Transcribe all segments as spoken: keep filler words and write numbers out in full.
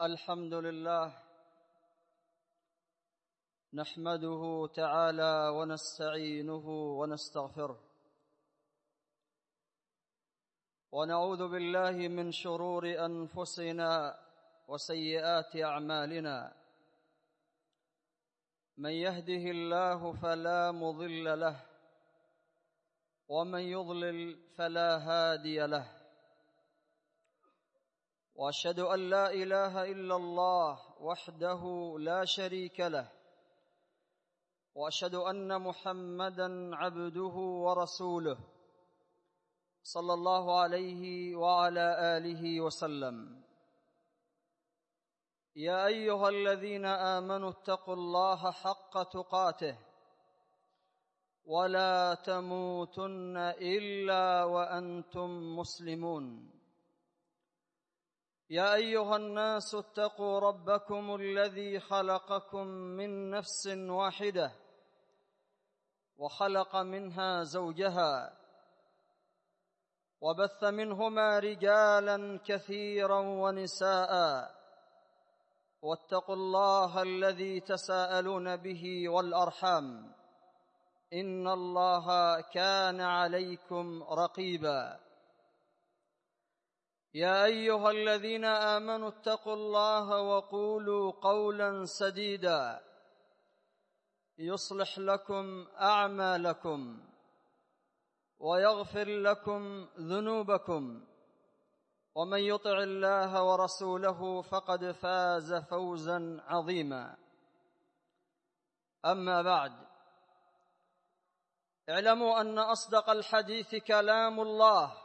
الحمد لله نحمده تعالى ونستعينه ونستغفره ونعوذ بالله من شرور أنفسنا وسيئات أعمالنا من يهده الله فلا مضل له ومن يضلل فلا هادي له وأشهد أن لا إله إلا الله وحده لا شريك له وأشهد أن محمدًا عبده ورسوله صلى الله عليه وعلى آله وسلم يا أيها الذين آمنوا اتقوا الله حق تقاته ولا تموتن إلا وأنتم مسلمون يا أيها الناس اتقوا ربكم الذي خلقكم من نفس واحدة وخلق منها زوجها وبث منهما رجالا كثيرا ونساء واتقوا الله الذي تساءلون به والأرحام إن الله كان عليكم رقيبا يا أيها الذين آمنوا اتقوا الله وقولوا قولا سديدا يصلح لكم أعمالكم ويغفر لكم ذنوبكم ومن يطع الله ورسوله فقد فاز فوزا عظيما أما بعد اعلموا أن أصدق الحديث كلام الله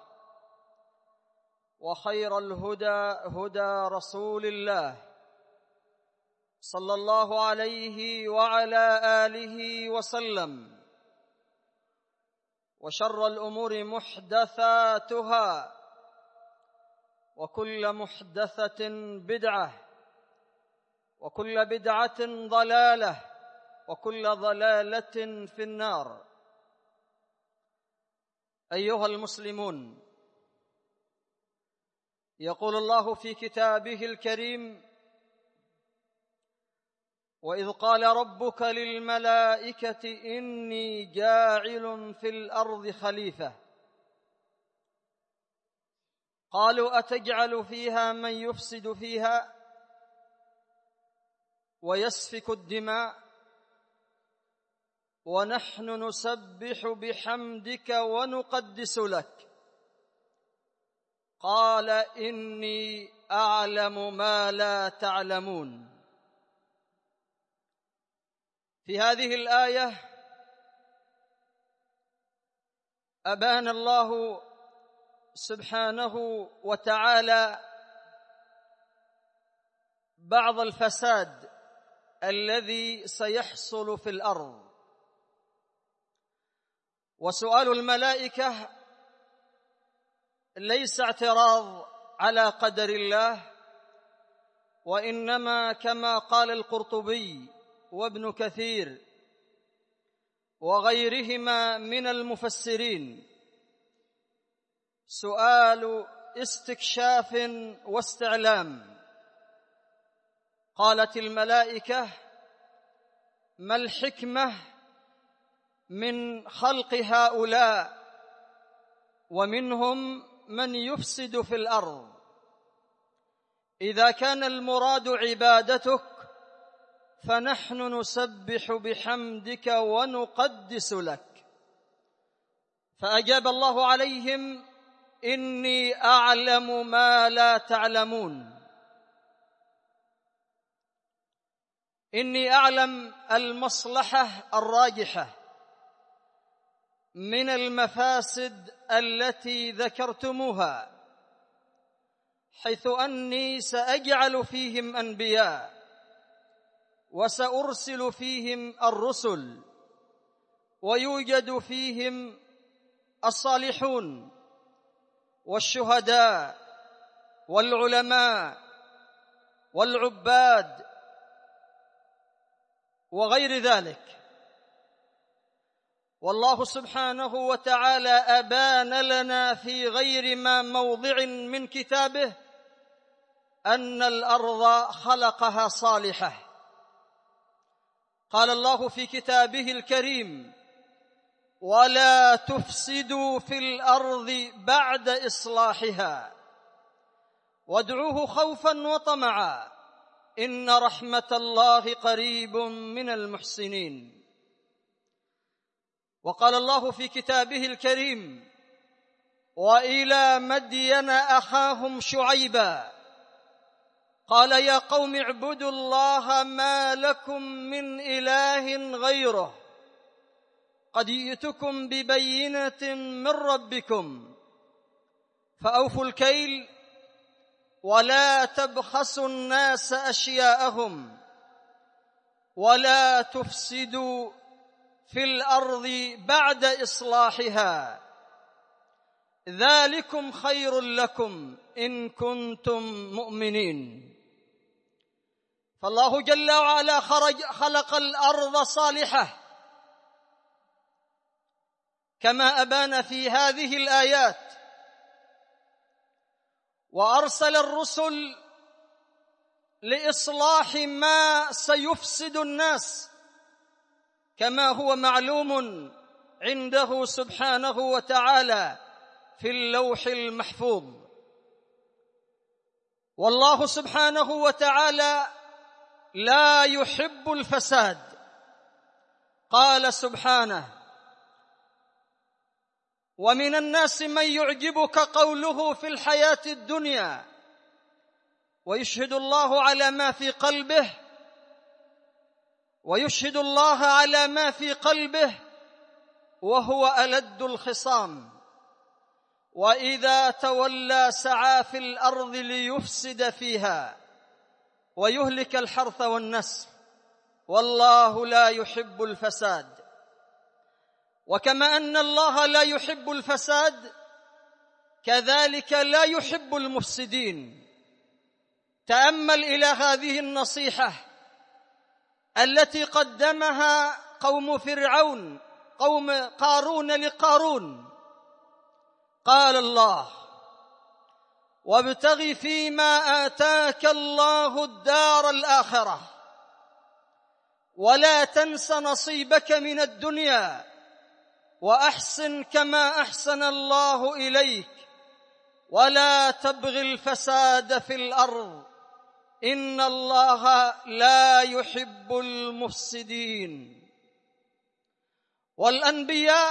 وخير الهدى هدى رسول الله صلى الله عليه وعلى آله وسلم وشر الأمور محدثاتها وكل محدثة بدعة وكل بدعة ضلالة وكل ضلالة في النار. أيها المسلمون، يقول الله في كتابه الكريم: وإذ قال ربك للملائكة إني جاعل في الأرض خليفة قالوا أتجعل فيها من يفسد فيها ويسفك الدماء ونحن نسبح بحمدك ونقدس لك قال إني أعلم ما لا تعلمون. في هذه الآية أبان الله سبحانه وتعالى بعض الفساد الذي سيحصل في الأرض، وسؤال الملائكة ليس اعتراض على قدر الله، وإنما كما قال القرطبي وابن كثير وغيرهما من المفسرين سؤال استكشاف واستعلام. قالت الملائكة: ما الحكمة من خلق هؤلاء ومنهم من يفسد في الأرض؟ إذا كان المراد عبادتك فنحن نسبح بحمدك ونقدس لك. فأجاب الله عليهم: إني أعلم ما لا تعلمون. إني أعلم المصلحة الراجحة من المفاسد التي ذكرتموها، حيث أني سأجعل فيهم أنبياء وسأرسل فيهم الرسل ويوجد فيهم الصالحون والشهداء والعلماء والعباد وغير ذلك. والله سبحانه وتعالى أبان لنا في غير ما موضع من كتابه أن الأرض خلقها صالحة. قال الله في كتابه الكريم: ولا تفسدوا في الأرض بعد إصلاحها وادعوه خوفا وطمعا إن رحمة الله قريب من المحسنين. وقال الله في كتابه الكريم: وإلى مدين أخاهم شعيبا قال يا قوم اعبدوا الله ما لكم من إله غيره قد جئتكم ببينة من ربكم فأوفوا الكيل ولا تبخسوا الناس أشياءهم ولا تفسدوا في الأرض بعد إصلاحها ذلكم خير لكم إن كنتم مؤمنين. فالله جل وعلا خلق الأرض صالحة كما أبان في هذه الآيات، وأرسل الرسل لإصلاح ما سيفسد الناس كما هو معلوم عنده سبحانه وتعالى في اللوح المحفوظ. والله سبحانه وتعالى لا يحب الفساد. قال سبحانه: ومن الناس من يعجبك قوله في الحياة الدنيا ويشهد الله على ما في قلبه ويشهد الله على ما في قلبه وهو ألد الخصام وإذا تولى سعى في الأرض ليفسد فيها ويهلك الحرث والنسل والله لا يحب الفساد. وكما أن الله لا يحب الفساد كذلك لا يحب المفسدين. تأمل إلى هذه النصيحة التي قدمها قوم فرعون قوم قارون لقارون. قال الله: وابتغ فيما آتاك الله الدار الآخرة ولا تنس نصيبك من الدنيا وأحسن كما أحسن الله إليك ولا تبغ الفساد في الأرض إن الله لا يحب المفسدين. والأنبياء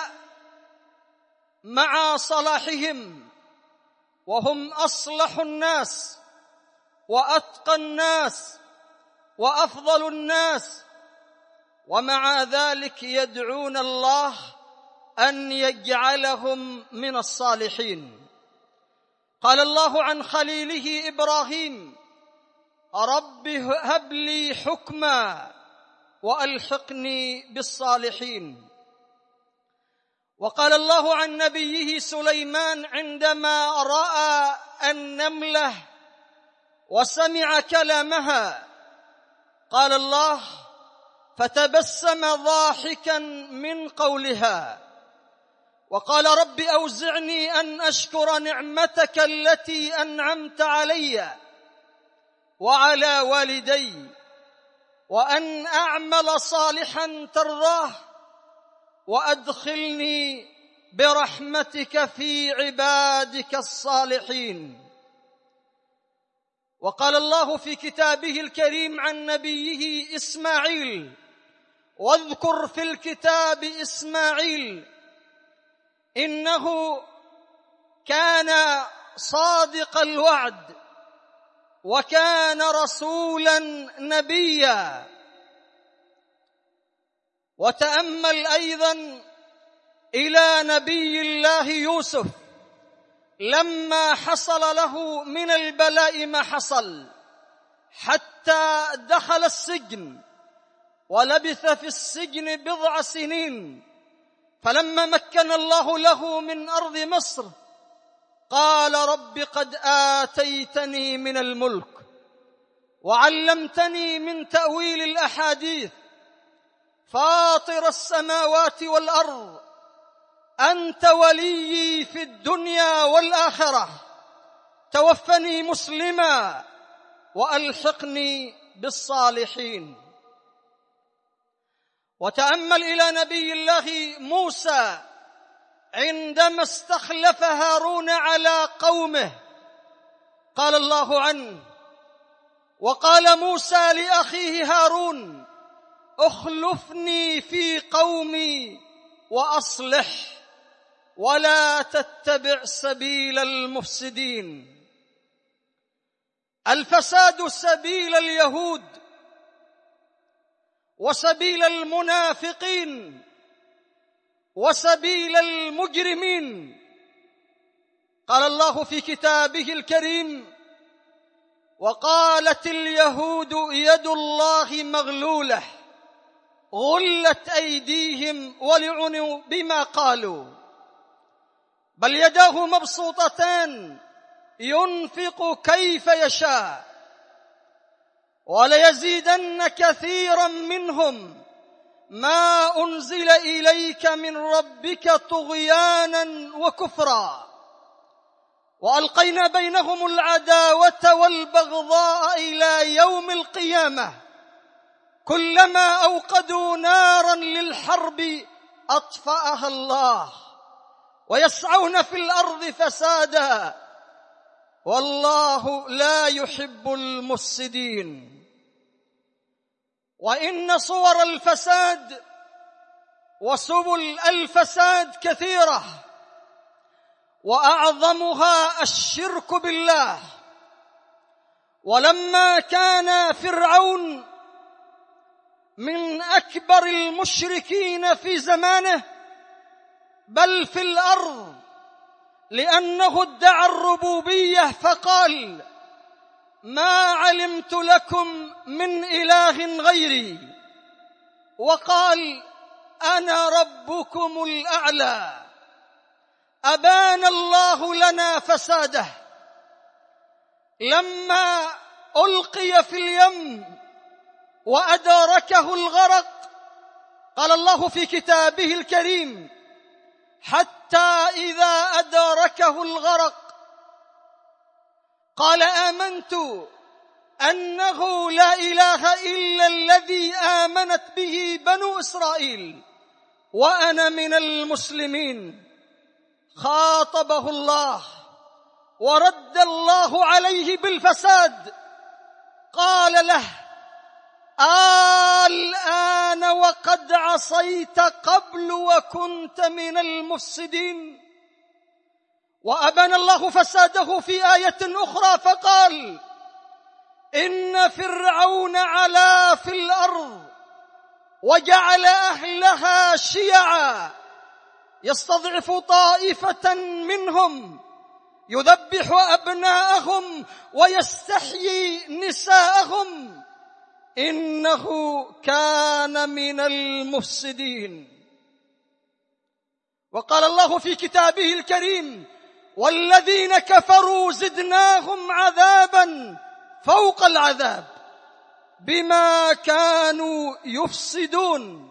مع صلاحهم وهم أصلح الناس وأتقى الناس وأفضل الناس ومع ذلك يدعون الله أن يجعلهم من الصالحين. قال الله عن خليله إبراهيم: رب هب لي حكما وألحقني بالصالحين. وقال الله عن نبيه سليمان عندما رأى النملة وسمع كلامها قال الله: فتبسم ضاحكا من قولها وقال رب أوزعني أن أشكر نعمتك التي أنعمت علي وعلى والدي وأن أعمل صالحا ترضاه وأدخلني برحمتك في عبادك الصالحين. وقال الله في كتابه الكريم عن نبيه إسماعيل: واذكر في الكتاب إسماعيل إنه كان صادق الوعد وكان رسولا نبيا. وتأمل أيضا إلى نبي الله يوسف لما حصل له من البلاء ما حصل حتى دخل السجن ولبث في السجن بضع سنين، فلما مكن الله له من أرض مصر قال رب قد آتيتني من الملك وعلمتني من تأويل الأحاديث فاطر السماوات والأرض أنت وليي في الدنيا والآخرة توفني مسلما وألحقني بالصالحين. وتأمل إلى نبي الله موسى عندما استخلف هارون على قومه، قال الله عنه: وقال موسى لأخيه هارون: اخلفني في قومي وأصلح ولا تتبع سبيل المفسدين. الفساد سبيل اليهود وسبيل المنافقين وسبيل المجرمين. قال الله في كتابه الكريم: وقالت اليهود يد الله مغلولة غلت أيديهم ولعنوا بما قالوا بل يداه مبسوطتان ينفق كيف يشاء وليزيدن كثيرا منهم ما أنزل إليك من ربك طغيانا وكفرا وألقينا بينهم العداوة والبغضاء إلى يوم القيامة كلما أوقدوا نارا للحرب أطفأها الله ويسعون في الأرض فسادا والله لا يحب المفسدين. وإن صور الفساد وسبل الفساد كثيرة، وأعظمها الشرك بالله. ولما كان فرعون من أكبر المشركين في زمانه بل في الأرض، لأنه ادعى الربوبية فقال: ما علمت لكم من إله غيري، وقال: أنا ربكم الأعلى. أبان الله لنا فساده لما ألقي في اليم وأدركه الغرق. قال الله في كتابه الكريم: حتى إذا أدركه الغرق قال آمنت أنه لا إله إلا الذي آمنت به بنو إسرائيل وأنا من المسلمين. خاطبه الله ورد الله عليه بالفساد، قال له: الآن وقد عصيت قبل وكنت من المفسدين. وأبان الله فساده في آية أخرى فقال: إن فرعون علا في الأرض وجعل أهلها شيعا يستضعف طائفة منهم يذبح أبناءهم ويستحيي نساءهم إنه كان من المفسدين. وقال الله في كتابه الكريم: والذين كفروا زدناهم عذابا فوق العذاب بما كانوا يفسدون.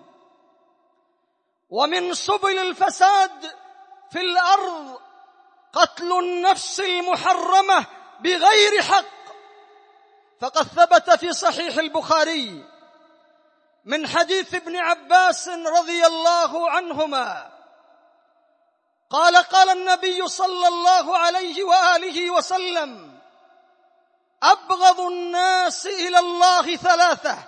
ومن سبل الفساد في الأرض قتل النفس المحرمة بغير حق، فقد ثبت في صحيح البخاري من حديث ابن عباس رضي الله عنهما قال: قال النبي صلى الله عليه وآله وسلم: أبغض الناس إلى الله ثلاثة: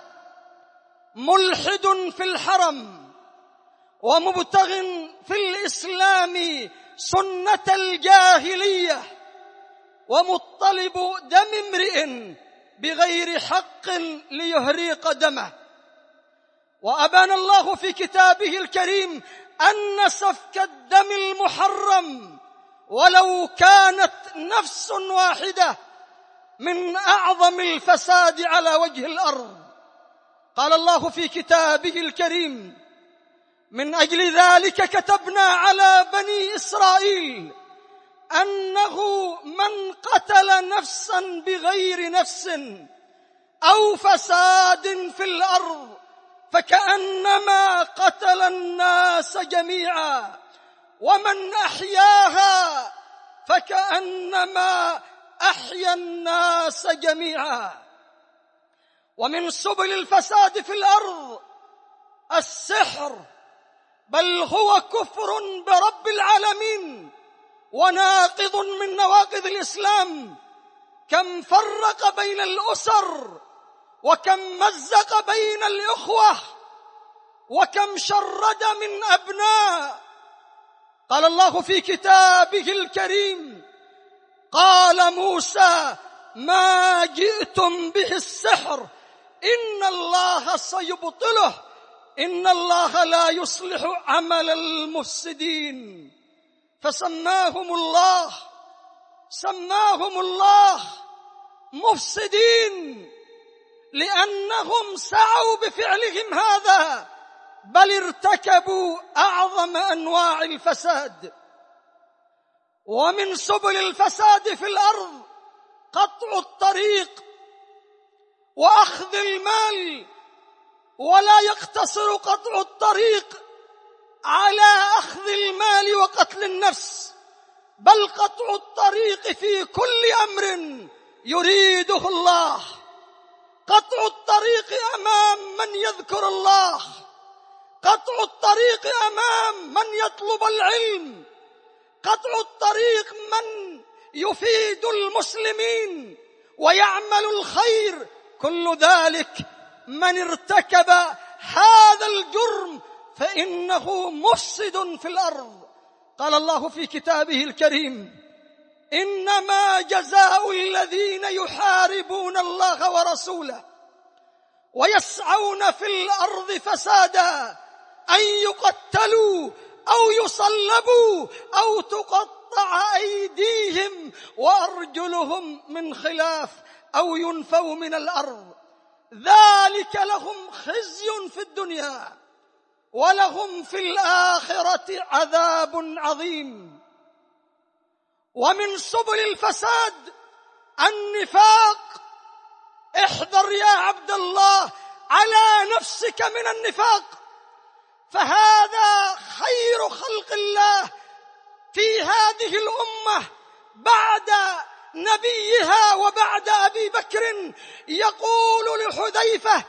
ملحد في الحرم، ومبتغ في الإسلام سنة الجاهلية، ومطلب دم امرئ بغير حق ليهريق دمه. وأبان الله في كتابه الكريم أن سفك الدم المحرم ولو كانت نفس واحدة من أعظم الفساد على وجه الأرض. قال الله في كتابه الكريم: من أجل ذلك كتبنا على بني إسرائيل أنه من قتل نفسا بغير نفس أو فساد في الأرض فكأنما قتل الناس جميعا، ومن أحياها فكأنما أحيا الناس جميعا. ومن سبل الفساد في الأرض السحر، بل هو كفر برب العالمين وناقض من نواقض الإسلام. كم فرق بين الأسر، وكم مزق بين الإخوة، وكم شرد من أبناء. قال الله في كتابه الكريم: قال موسى: ما جئتم به السحر إن الله سيبطله إن الله لا يصلح عمل المفسدين. فسماهم الله سماهم الله مفسدين لأنهم سعوا بفعلهم هذا، بل ارتكبوا أعظم أنواع الفساد. ومن سبل الفساد في الأرض قطع الطريق وأخذ المال، ولا يقتصر قطع الطريق على أخذ المال وقتل النفس، بل قطع الطريق في كل أمر يريده الله. قطع الطريق أمام من يذكر الله، قطع الطريق أمام من يطلب العلم، قطع الطريق من يفيد المسلمين ويعمل الخير. كل ذلك من ارتكب هذا الجرم فإنه مفسد في الأرض. قال الله في كتابه الكريم: إنما جزاء الذين يحاربون الله ورسوله ويسعون في الأرض فسادا أن يقتلوا أو يصلبوا أو تقطع أيديهم وأرجلهم من خلاف أو ينفوا من الأرض، ذلك لهم خزي في الدنيا ولهم في الآخرة عذاب عظيم. ومن سبل الفساد النفاق. احذر يا عبد الله على نفسك من النفاق، فهذا خير خلق الله في هذه الأمة بعد نبيها وبعد أبي بكر. يقول لحذيفة: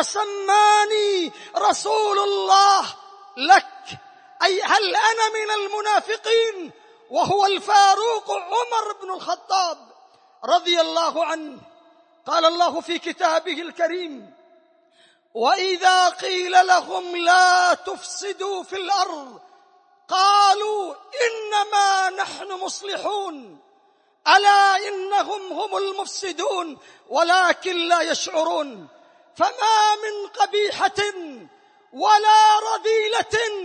أسماني رسول الله لك، أي هل أنا من المنافقين؟ وهو الفاروق عمر بن الخطاب رضي الله عنه. قال الله في كتابه الكريم: وإذا قيل لهم لا تفسدوا في الأرض قالوا إنما نحن مصلحون ألا إنهم هم المفسدون ولكن لا يشعرون. فما من قبيحة ولا رذيلة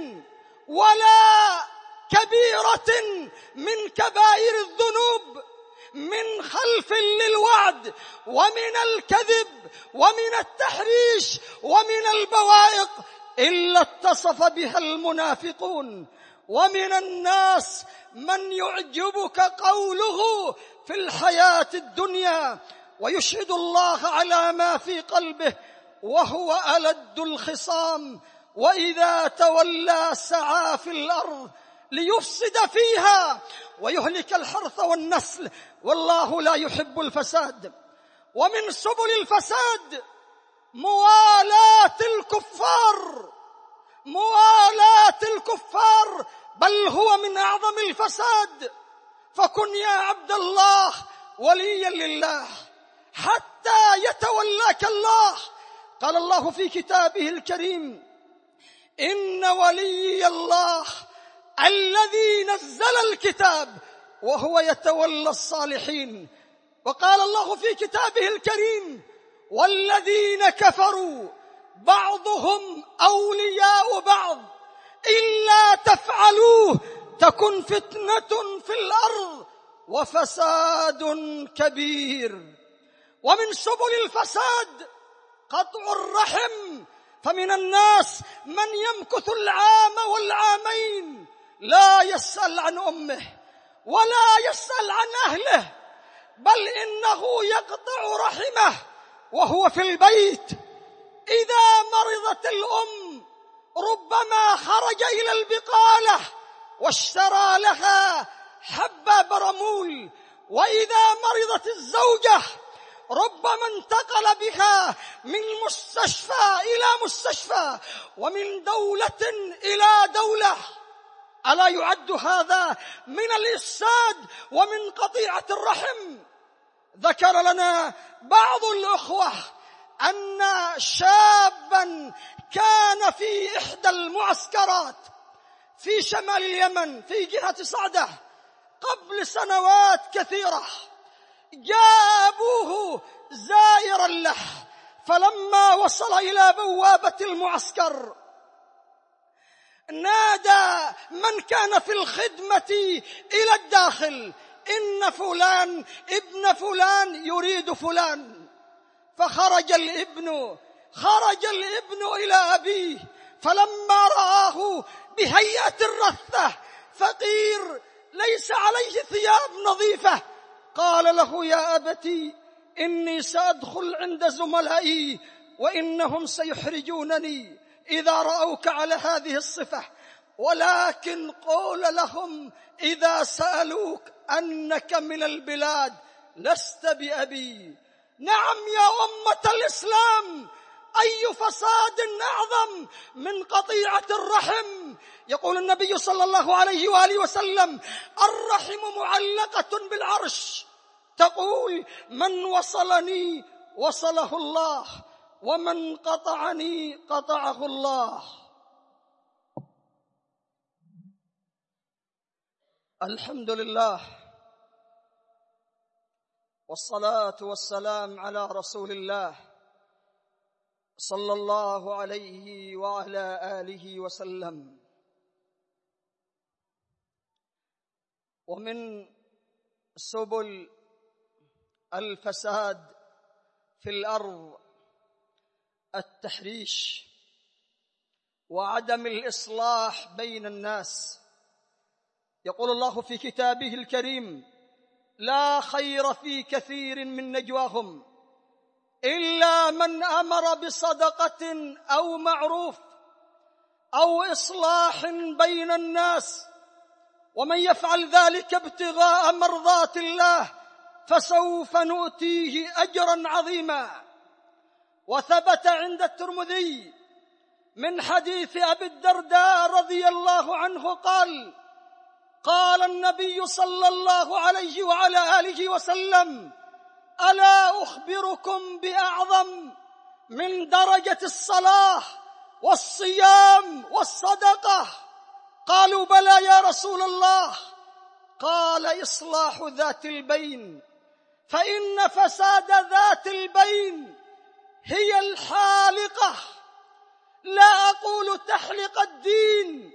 ولا كبيرة من كبائر الذنوب، من خلف للوعد ومن الكذب ومن التحريش ومن البوائق، إلا اتصف بها المنافقون. ومن الناس من يعجبك قوله في الحياة الدنيا ويشهد الله على ما في قلبه وهو ألد الخصام، وإذا تولى سعى في الأرض ليفسد فيها ويهلك الحرث والنسل، والله لا يحب الفساد. ومن سبل الفساد موالاة الكفار، موالاة الكفار، بل هو من أعظم الفساد. فكن يا عبد الله وليا لله حتى يتولاك الله. قال الله في كتابه الكريم: إن ولي الله الذي نزل الكتاب وهو يتولى الصالحين. وقال الله في كتابه الكريم: والذين كفروا بعضهم أولياء بعض إلا تفعلوه تكن فتنة في الأرض وفساد كبير. ومن سبل الفساد قطع الرحم، فمن الناس من يمكث العام والعامين لا يسأل عن أمه ولا يسأل عن أهله، بل إنه يقطع رحمه وهو في البيت. إذا مرضت الأم ربما خرج إلى البقالة واشترى لها حب برمول، وإذا مرضت الزوجة ربما انتقل بها من مستشفى إلى مستشفى، ومن دولة إلى دولة. ألا يعد هذا من الإفساد ومن قطيعة الرحم؟ ذكر لنا بعض الأخوة أن شابا كان في إحدى المعسكرات في شمال اليمن في جهة صعدة قبل سنوات كثيرة. جاء أبوه زائرا له، فلما وصل إلى بوابة المعسكر نادى من كان في الخدمة إلى الداخل: إن فلان ابن فلان يريد فلان. فخرج الابن خرج الابن إلى أبيه، فلما رآه بهيئة الرثة فقير ليس عليه ثياب نظيفة، قال له: يا أبتي إني سأدخل عند زملائي وإنهم سيحرجونني إذا رأوك على هذه الصفة، ولكن قول لهم إذا سألوك أنك من البلاد لست بأبي. نعم يا أمة الإسلام، أي فساد أعظم من قطيعة الرحم؟ يقول النبي صلى الله عليه وآله وسلم: الرحم معلقة بالعرش، تقول: من وصلني وصله الله، ومن قطعني قطعه الله. الحمد لله، والصلاة والسلام على رسول الله صلى الله عليه وعلى آله وسلم. ومن سبل الفساد في الأرض التحريش وعدم الإصلاح بين الناس. يقول الله في كتابه الكريم: لا خير في كثير من نجواهم إلا من أمر بصدقة أو معروف أو إصلاح بين الناس، ومن يفعل ذلك ابتغاء مرضات الله فسوف نؤتيه أجرا عظيما. وثبت عند الترمذي من حديث أبي الدرداء رضي الله عنه قال: قال النبي صلى الله عليه وعلى آله وسلم: ألا أخبركم بأعظم من درجة الصلاة والصيام والصدقة؟ قالوا: بلى يا رسول الله. قال: إصلاح ذات البين، فإن فساد ذات البين هي الحالقة. لا أقول تحلق الدين،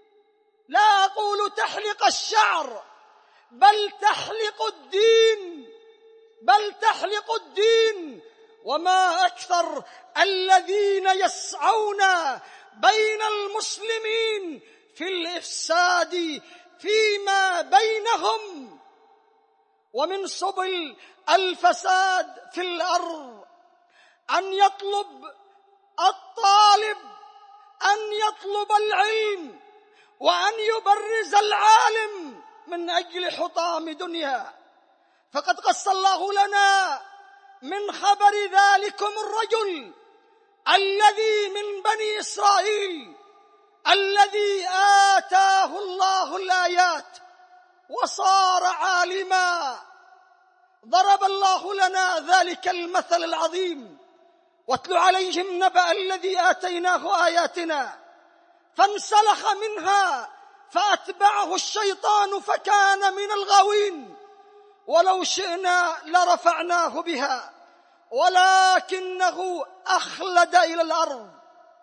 لا أقول تحلق الشعر، بل تحلق الدين، بل تحلق الدين. وما أكثر الذين يسعون بين المسلمين في الإفساد فيما بينهم. ومن سبل الفساد في الأرض أن يطلب الطالب أن يطلب العلم وأن يبرز العالم من أجل حطام دنيا. فقد قص الله لنا من خبر ذلكم الرجل الذي من بني إسرائيل الذي آتاه الله الآيات وصار عالما. ضرب الله لنا ذلك المثل العظيم: واتل عليهم نبأ الذي آتيناه آياتنا فانسلخ منها فأتبعه الشيطان فكان من الغاوين. ولو شئنا لرفعناه بها ولكنه أخلد إلى الأرض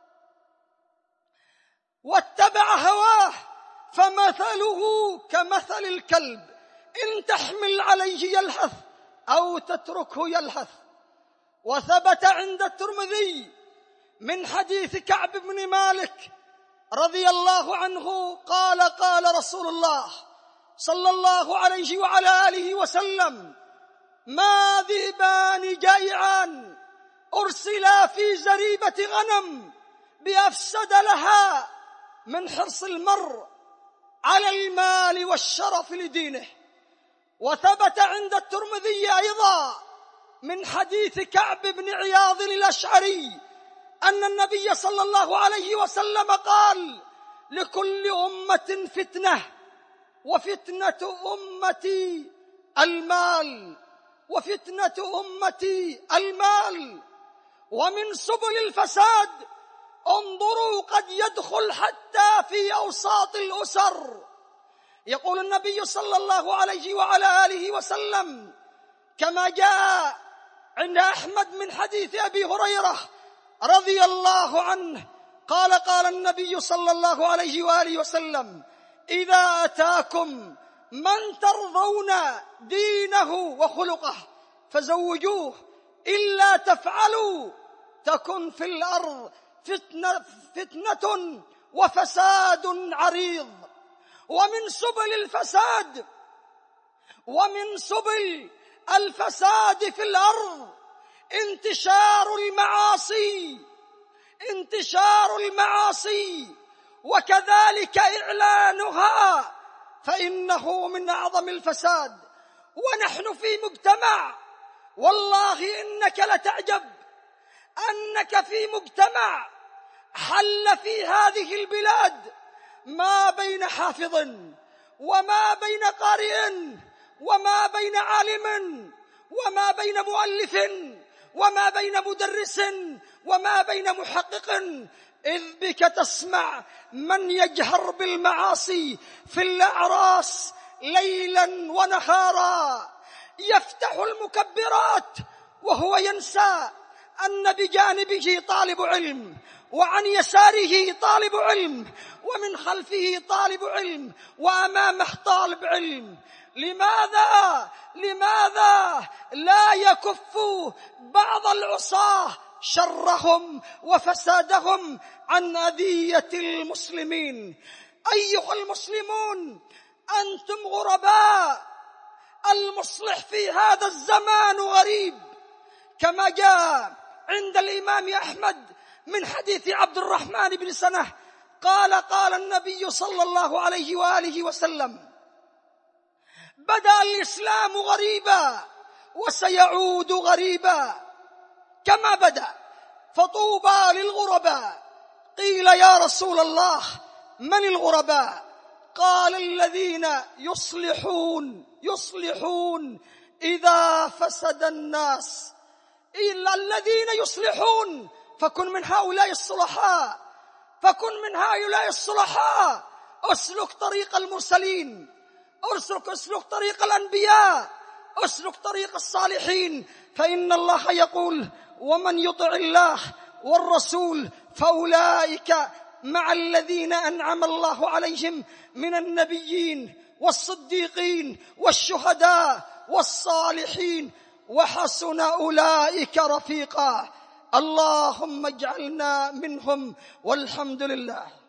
واتبع هواه فمثله كمثل الكلب إن تحمل عليه يلهث أو تتركه يلهث. وثبت عند الترمذي من حديث كعب بن مالك رضي الله عنه قال: قال رسول الله صلى الله عليه وعلى آله وسلم: ما ذئبان جائعان أرسلا في زريبة غنم بأفسد لها من حرص المرء على المال والشرف لدينه. وثبت عند الترمذي أيضا من حديث كعب بن عياض الأشعري أن النبي صلى الله عليه وسلم قال: لكل أمة فتنة، وفتنة أمتي المال، وفتنة أمتي المال. ومن سبل الفساد انظروا قد يدخل حتى في أوساط الأسر. يقول النبي صلى الله عليه وعلى آله وسلم كما جاء عند أحمد من حديث أبي هريرة رضي الله عنه قال: قال النبي صلى الله عليه وآله وسلم: إذا أتاكم من ترضون دينه وخلقه فزوجوه، إلا تفعلوا تكن في الأرض فتنة, فتنة وفساد عريض. ومن سبل الفساد ومن سبل الفساد في الأرض انتشار المعاصي انتشار المعاصي وكذلك إعلانها، فإنه من أعظم الفساد. ونحن في مجتمع، والله إنك لتعجب أنك في مجتمع حل في هذه البلاد ما بين حافظ وما بين قارئ وما بين عالم وما بين مؤلف وما بين مدرس وما بين محقق، إذ بك تسمع من يجهر بالمعاصي في الأعراس ليلا ونهارا، يفتح المكبرات وهو ينسى أن بجانبه طالب علم، وعن يساره طالب علم، ومن خلفه طالب علم، وأمامه طالب علم. لماذا لماذا لا يكف بعض العصاة شرهم وفسادهم عن أذية المسلمين؟ أيها المسلمون، أنتم غرباء، المصلح في هذا الزمان غريب، كما جاء عند الإمام أحمد من حديث عبد الرحمن بن سنة قال: قال النبي صلى الله عليه وآله وسلم: بدأ الإسلام غريبا وسيعود غريبا كما بدأ، فطوبى للغرباء. قيل: يا رسول الله من الغرباء؟ قال: الذين يصلحون يصلحون إذا فسد الناس. إلا الذين يصلحون، فكن من هؤلاء الصلحاء، فكن من هؤلاء الصلحاء. أسلك طريق المرسلين، أسلك, أسلك طريق الأنبياء، أسلك طريق الصالحين، فإن الله يقول: ومن يطع الله والرسول فأولئك مع الذين أنعم الله عليهم من النبيين والصديقين والشهداء والصالحين وحسن أولئك رفيقا. اللهم اجعلنا منهم، والحمد لله.